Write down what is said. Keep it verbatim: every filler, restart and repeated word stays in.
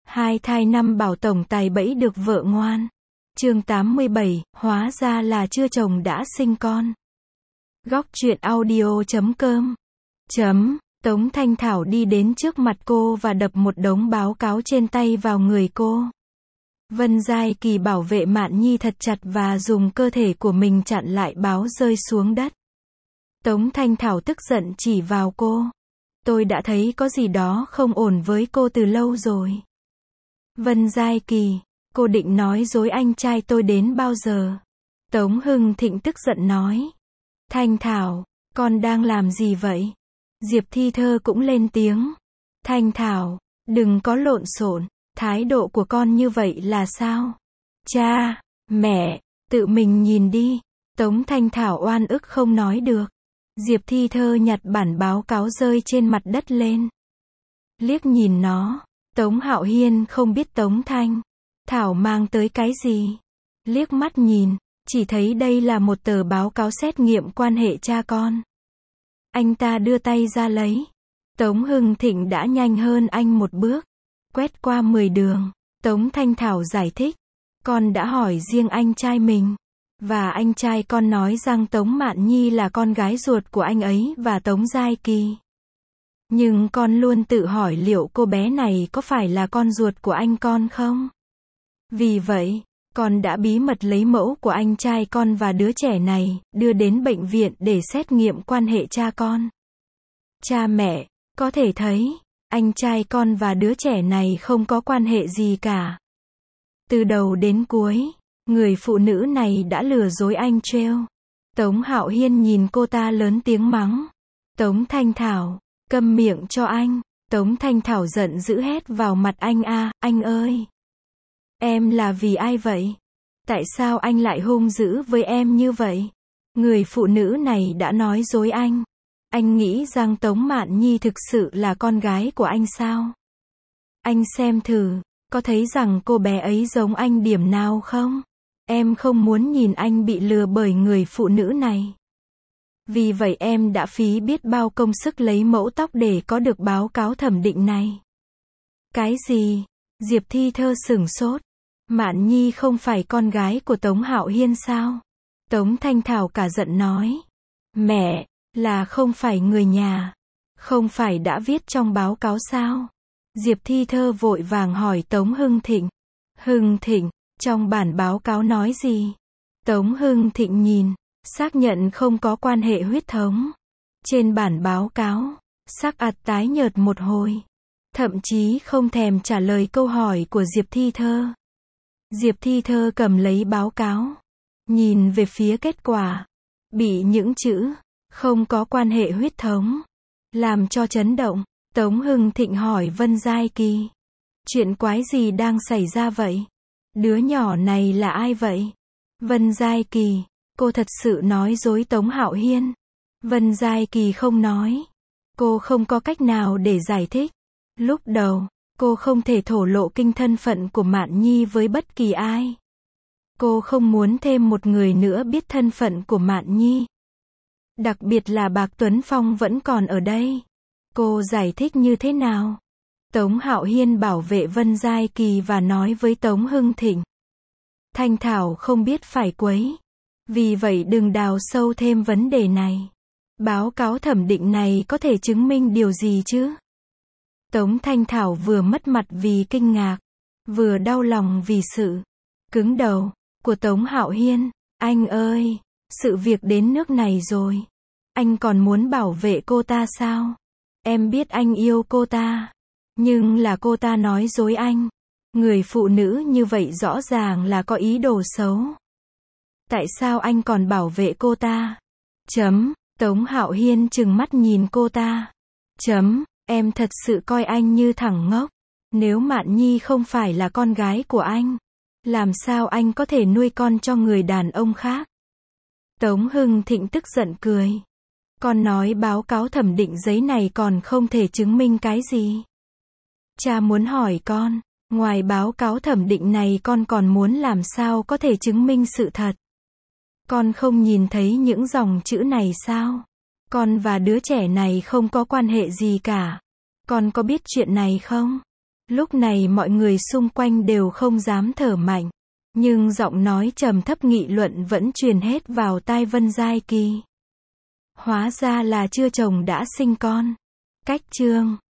Hai thai năm bảo tổng tài bẫy được vợ ngoan. Chương tám mươi bảy, hóa ra là chưa chồng đã sinh con. Góc truyện audio chấm com. Chấm, Tống Thanh Thảo đi đến trước mặt cô và đập một đống báo cáo trên tay vào người cô. Vân Giai Kỳ bảo vệ Mạn Nhi thật chặt và dùng cơ thể của mình chặn lại báo rơi xuống đất. Tống Thanh Thảo tức giận chỉ vào cô. Tôi đã thấy có gì đó không ổn với cô từ lâu rồi. Vân Giai Kỳ, cô định nói dối anh trai tôi đến bao giờ? Tống Hưng Thịnh tức giận nói. Thanh Thảo, con đang làm gì vậy? Diệp Thi Thơ cũng lên tiếng. Thanh Thảo, đừng có lộn xộn, thái độ của con như vậy là sao? Cha, mẹ, tự mình nhìn đi. Tống Thanh Thảo oan ức không nói được. Diệp Thi Thơ nhặt bản báo cáo rơi trên mặt đất lên. Liếc nhìn nó. Tống Hạo Hiên không biết Tống Thanh Thảo mang tới cái gì. Liếc mắt nhìn, chỉ thấy đây là một tờ báo cáo xét nghiệm quan hệ cha con. Anh ta đưa tay ra lấy. Tống Hưng Thịnh đã nhanh hơn anh một bước. Quét qua mười đường. Tống Thanh Thảo giải thích. Con đã hỏi riêng anh trai mình. Và anh trai con nói rằng Tống Mạn Nhi là con gái ruột của anh ấy và Tống Giai Kỳ. Nhưng con luôn tự hỏi liệu cô bé này có phải là con ruột của anh con không? Vì vậy, con đã bí mật lấy mẫu của anh trai con và đứa trẻ này, đưa đến bệnh viện để xét nghiệm quan hệ cha con. Cha mẹ, có thể thấy, anh trai con và đứa trẻ này không có quan hệ gì cả. Từ đầu đến cuối, người phụ nữ này đã lừa dối anh trêu. Tống Hạo Hiên nhìn cô ta lớn tiếng mắng. Tống Thanh Thảo, câm miệng cho anh. Tống Thanh Thảo giận dữ hét vào mặt anh. A, anh ơi! Em là vì ai vậy? Tại sao anh lại hung dữ với em như vậy? Người phụ nữ này đã nói dối anh. Anh nghĩ rằng Tống Mạn Nhi thực sự là con gái của anh sao? Anh xem thử, có thấy rằng cô bé ấy giống anh điểm nào không? Em không muốn nhìn anh bị lừa bởi người phụ nữ này. Vì vậy em đã phí biết bao công sức lấy mẫu tóc để có được báo cáo thẩm định này. Cái gì? Diệp Thi Thơ sửng sốt. Mạn Nhi không phải con gái của Tống Hạo Hiên sao? Tống Thanh Thảo cả giận nói. Mẹ, là không phải người nhà. Không phải đã viết trong báo cáo sao? Diệp Thi Thơ vội vàng hỏi Tống Hưng Thịnh. Hưng Thịnh, trong bản báo cáo nói gì? Tống Hưng Thịnh nhìn, xác nhận không có quan hệ huyết thống. Trên bản báo cáo, sắc mặt tái nhợt một hồi. Thậm chí không thèm trả lời câu hỏi của Diệp Thi Thơ. Diệp Thi Thơ cầm lấy báo cáo. Nhìn về phía kết quả. Bị những chữ, không có quan hệ huyết thống, làm cho chấn động. Tống Hưng Thịnh hỏi Vân Giai Kỳ. Chuyện quái gì đang xảy ra vậy? Đứa nhỏ này là ai vậy? Vân Giai Kỳ, cô thật sự nói dối Tống Hạo Hiên. Vân Giai Kỳ không nói. Cô không có cách nào để giải thích. Lúc đầu, cô không thể thổ lộ kinh thân phận của Mạn Nhi với bất kỳ ai. Cô không muốn thêm một người nữa biết thân phận của Mạn Nhi. Đặc biệt là Bạc Tuấn Phong vẫn còn ở đây. Cô giải thích như thế nào? Tống Hạo Hiên bảo vệ Vân Giai Kỳ và nói với Tống Hưng Thịnh. Thanh Thảo không biết phải quấy. Vì vậy đừng đào sâu thêm vấn đề này. Báo cáo thẩm định này có thể chứng minh điều gì chứ? Tống Thanh Thảo vừa mất mặt vì kinh ngạc, vừa đau lòng vì sự cứng đầu của Tống Hạo Hiên. Anh ơi, sự việc đến nước này rồi. Anh còn muốn bảo vệ cô ta sao? Em biết anh yêu cô ta. Nhưng là cô ta nói dối anh. Người phụ nữ như vậy rõ ràng là có ý đồ xấu. Tại sao anh còn bảo vệ cô ta? Chấm, Tống Hạo Hiên trừng mắt nhìn cô ta. Chấm, em thật sự coi anh như thằng ngốc. Nếu Mạn Nhi không phải là con gái của anh, làm sao anh có thể nuôi con cho người đàn ông khác? Tống Hưng Thịnh tức giận cười. Con nói báo cáo thẩm định giấy này còn không thể chứng minh cái gì? Cha muốn hỏi con, ngoài báo cáo thẩm định này con còn muốn làm sao có thể chứng minh sự thật? Con không nhìn thấy những dòng chữ này sao? Con và đứa trẻ này không có quan hệ gì cả. Con có biết chuyện này không? Lúc này mọi người xung quanh đều không dám thở mạnh. Nhưng giọng nói trầm thấp nghị luận vẫn truyền hết vào tai Vân Giai Kỳ. Hóa ra là chưa chồng đã sinh con. Cách chương